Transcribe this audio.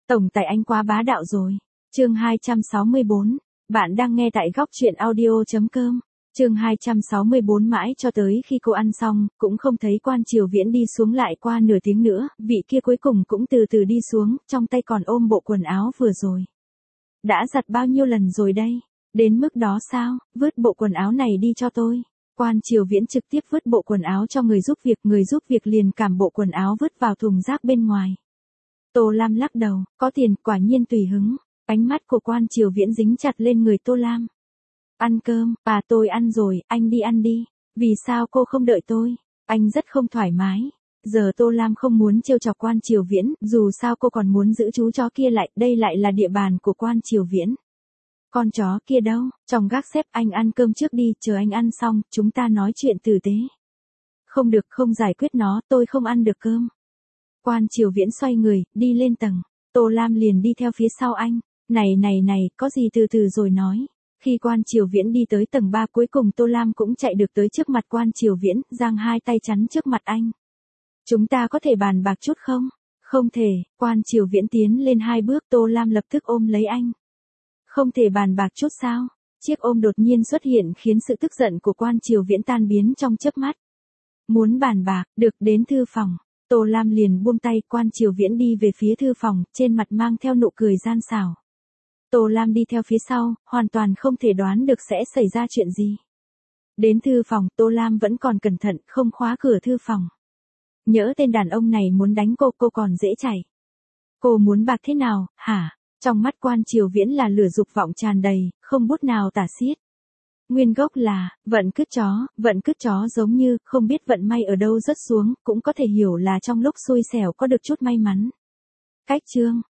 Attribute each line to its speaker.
Speaker 1: Tổng tài anh quá bá đạo rồi. Chương 264. Bạn đang nghe tại góc truyện audio.com. Chương 264 mãi cho tới khi cô ăn xong, cũng không thấy Quan Triều Viễn đi xuống lại qua nửa tiếng nữa, vị kia cuối cùng cũng từ từ đi xuống, trong tay còn ôm bộ quần áo vừa rồi. Đã giặt bao nhiêu lần rồi đây? Đến mức đó sao? Vứt bộ quần áo này đi cho tôi. Quan Triều Viễn trực tiếp vứt bộ quần áo cho người giúp việc liền cảm bộ quần áo vứt vào thùng rác bên ngoài. Tô Lam lắc đầu, có tiền, quả nhiên tùy hứng. Ánh mắt của Quan Triều Viễn dính chặt lên người Tô Lam. Ăn cơm, tôi ăn rồi, anh đi ăn đi. Vì sao cô không đợi tôi? Anh rất không thoải mái. Giờ Tô Lam không muốn trêu chọc Quan Triều Viễn, dù sao cô còn muốn giữ chú chó kia lại, đây lại là địa bàn của Quan Triều Viễn. Con chó kia đâu? Trong gác xếp, anh ăn cơm trước đi, chờ anh ăn xong, chúng ta nói chuyện tử tế. Không được, không giải quyết nó, tôi không ăn được cơm. Quan Triều Viễn xoay người, đi lên tầng. Tô Lam liền đi theo phía sau anh. Này, có gì từ từ rồi nói. Khi Quan Triều Viễn đi tới tầng 3 cuối cùng Tô Lam cũng chạy được tới trước mặt Quan Triều Viễn, giang hai tay chắn trước mặt anh. Chúng ta có thể bàn bạc chút không? Không thể, Quan Triều Viễn tiến lên 2 bước, Tô Lam lập tức ôm lấy anh. Không thể bàn bạc chút sao? Chiếc ôm đột nhiên xuất hiện khiến sự tức giận của Quan Triều Viễn tan biến trong chớp mắt. Muốn bàn bạc, được, đến thư phòng. Tô Lam liền buông tay, Quan Triều Viễn đi về phía thư phòng, trên mặt mang theo nụ cười gian xảo. Tô Lam đi theo phía sau, hoàn toàn không thể đoán được sẽ xảy ra chuyện gì. Đến thư phòng, Tô Lam vẫn còn cẩn thận, không khóa cửa thư phòng. Nhỡ tên đàn ông này muốn đánh cô còn dễ chạy. Cô muốn bạc thế nào, hả? Trong mắt Quan Triều Viễn là lửa dục vọng tràn đầy, không bút nào tả xiết. Nguyên gốc là, vận cứt chó giống như, không biết vận may ở đâu rớt xuống, cũng có thể hiểu là trong lúc xui xẻo có được chút may mắn. Cách chương,